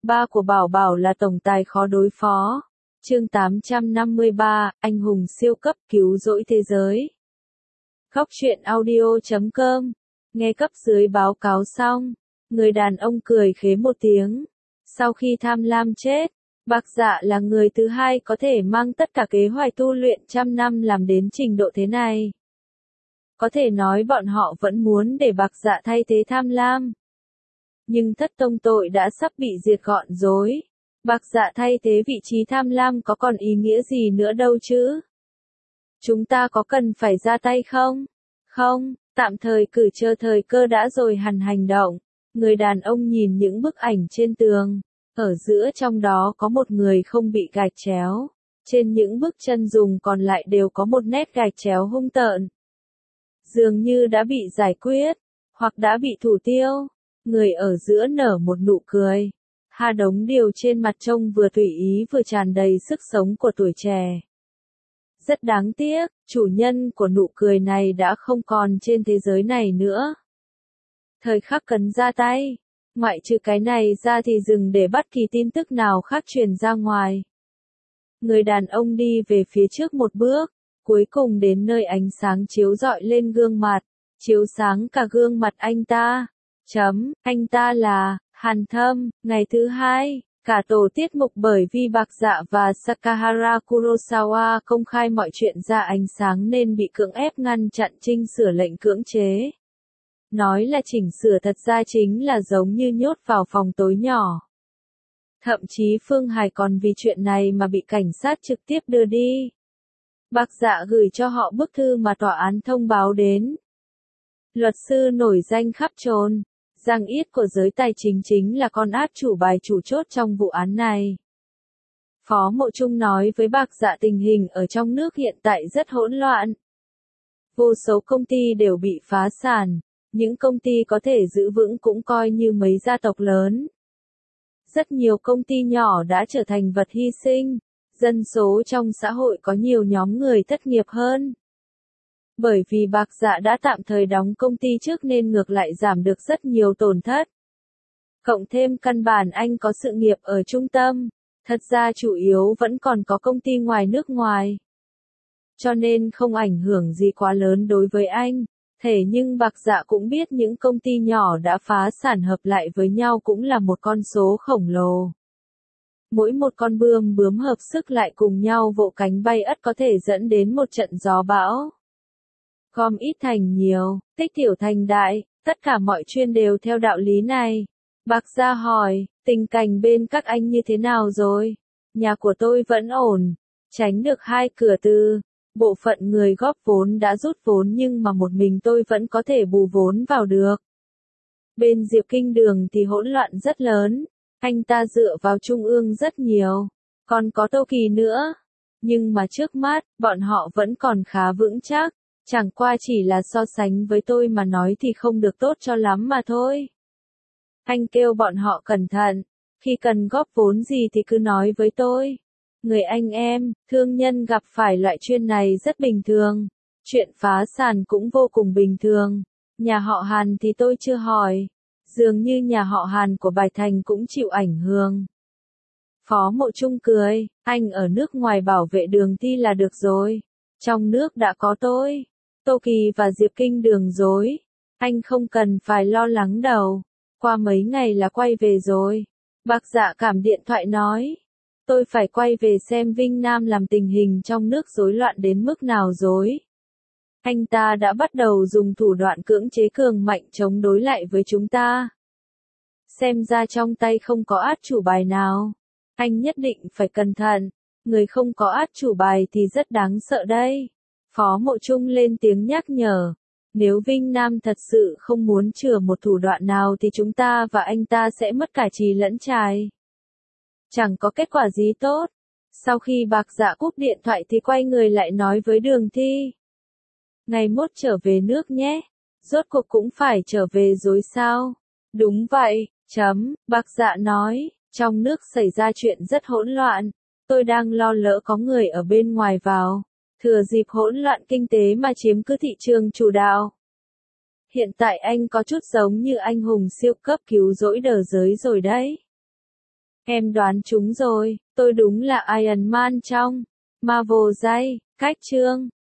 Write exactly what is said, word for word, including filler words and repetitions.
Ba của Bảo Bảo là tổng tài khó đối phó. Chương tám trăm năm mươi ba, anh hùng siêu cấp cứu rỗi thế giới. Khóc chuyện audio chấm com. Nghe cấp dưới báo cáo xong, người đàn ông cười khế một tiếng. Sau khi Tham Lam chết, Bạc Dạ là người thứ hai có thể mang tất cả kế hoạch tu luyện trăm năm làm đến trình độ thế này. Có thể nói bọn họ vẫn muốn để Bạc Dạ thay thế Tham Lam. Nhưng thất tông tội đã sắp bị diệt gọn rối. Bạc Dạ thay thế vị trí Tham Lam có còn ý nghĩa gì nữa đâu chứ? Chúng ta có cần phải ra tay không? Không, tạm thời cứ chờ thời cơ đã rồi hẳn hành động. Người đàn ông nhìn những bức ảnh trên tường. Ở giữa trong đó có một người không bị gạch chéo. Trên những bức chân dùng còn lại đều có một nét gạch chéo hung tợn. Dường như đã bị giải quyết, hoặc đã bị thủ tiêu. Người ở giữa nở một nụ cười. Hai đống điều trên mặt trông vừa tùy ý vừa tràn đầy sức sống của tuổi trẻ. Rất đáng tiếc, chủ nhân của nụ cười này đã không còn trên thế giới này nữa. Thời khắc cần ra tay, ngoại trừ cái này ra thì dừng để bất kỳ tin tức nào khác truyền ra ngoài. Người đàn ông đi về phía trước một bước, cuối cùng đến nơi ánh sáng chiếu rọi lên gương mặt, chiếu sáng cả gương mặt anh ta. Chấm, anh ta là Hàn Thâm. Ngày thứ hai, cả tổ tiết mục bởi vì Bạc Dạ và Sakahara Kurosawa công khai mọi chuyện ra ánh sáng nên bị cưỡng ép ngăn chặn chỉnh sửa lệnh cưỡng chế. Nói là chỉnh sửa thật ra chính là giống như nhốt vào phòng tối nhỏ. Thậm chí Phương Hải còn vì chuyện này mà bị cảnh sát trực tiếp đưa đi. Bạc Dạ gửi cho họ bức thư mà tòa án thông báo đến. Luật sư nổi danh khắp trốn. Giang Yết của giới tài chính chính là con át chủ bài chủ chốt trong vụ án này. Phó Mộ Trung nói với Bạc Dạ tình hình ở trong nước hiện tại rất hỗn loạn. Vô số công ty đều bị phá sản, những công ty có thể giữ vững cũng coi như mấy gia tộc lớn. Rất nhiều công ty nhỏ đã trở thành vật hy sinh, dân số trong xã hội có nhiều nhóm người thất nghiệp hơn. Bởi vì Bạc Dạ đã tạm thời đóng công ty trước nên ngược lại giảm được rất nhiều tổn thất. Cộng thêm căn bản anh có sự nghiệp ở trung tâm, thật ra chủ yếu vẫn còn có công ty ngoài nước ngoài. Cho nên không ảnh hưởng gì quá lớn đối với anh. Thế nhưng Bạc Dạ cũng biết những công ty nhỏ đã phá sản hợp lại với nhau cũng là một con số khổng lồ. Mỗi một con bươm bướm hợp sức lại cùng nhau vỗ cánh bay ắt có thể dẫn đến một trận gió bão. Gom ít thành nhiều, tích tiểu thành đại, tất cả mọi chuyện đều theo đạo lý này. Bạc Dạ hỏi, tình cảnh bên các anh như thế nào rồi? Nhà của tôi vẫn ổn, tránh được hai cửa từ. Bộ phận người góp vốn đã rút vốn nhưng mà một mình tôi vẫn có thể bù vốn vào được. Bên Diệp Kinh Đường thì hỗn loạn rất lớn, anh ta dựa vào trung ương rất nhiều, còn có Tô Kỳ nữa. Nhưng mà trước mắt, bọn họ vẫn còn khá vững chắc, chẳng qua chỉ là so sánh với tôi mà nói thì không được tốt cho lắm mà thôi. Anh kêu bọn họ cẩn thận, khi cần góp vốn gì thì cứ nói với tôi. Người anh em, thương nhân gặp phải loại chuyện này rất bình thường. Chuyện phá sản cũng vô cùng bình thường. Nhà họ Hàn thì tôi chưa hỏi. Dường như nhà họ Hàn của Bài Thành cũng chịu ảnh hưởng. Phó Mộ Trung cười, anh ở nước ngoài bảo vệ đường thi là được rồi. Trong nước đã có tôi, Tô Kỳ và Diệp Kinh Đường rồi. Anh không cần phải lo lắng đâu. Qua mấy ngày là quay về rồi. Bạc Dạ cảm điện thoại nói. Tôi phải quay về xem Vinh Nam làm tình hình trong nước rối loạn đến mức nào rồi. Anh ta đã bắt đầu dùng thủ đoạn cưỡng chế cường mạnh chống đối lại với chúng ta. Xem ra trong tay không có át chủ bài nào. Anh nhất định phải cẩn thận. Người không có át chủ bài thì rất đáng sợ đây. Phó Mộ Trung lên tiếng nhắc nhở. Nếu Vinh Nam thật sự không muốn chừa một thủ đoạn nào thì chúng ta và anh ta sẽ mất cả trì lẫn trài. Chẳng có kết quả gì tốt. Sau khi Bạc Dạ cúp điện thoại thì quay người lại nói với Đường Thi. Ngày mốt trở về nước nhé. Rốt cuộc cũng phải trở về rồi sao? Đúng vậy, chấm, Bạc Dạ nói, trong nước xảy ra chuyện rất hỗn loạn. Tôi đang lo lỡ có người ở bên ngoài vào. Thừa dịp hỗn loạn kinh tế mà chiếm cứ thị trường chủ đạo. Hiện tại anh có chút giống như anh hùng siêu cấp cứu rỗi đờ giới rồi đấy. Em đoán trúng rồi, tôi đúng là Iron Man trong Marvel Day. Cách chương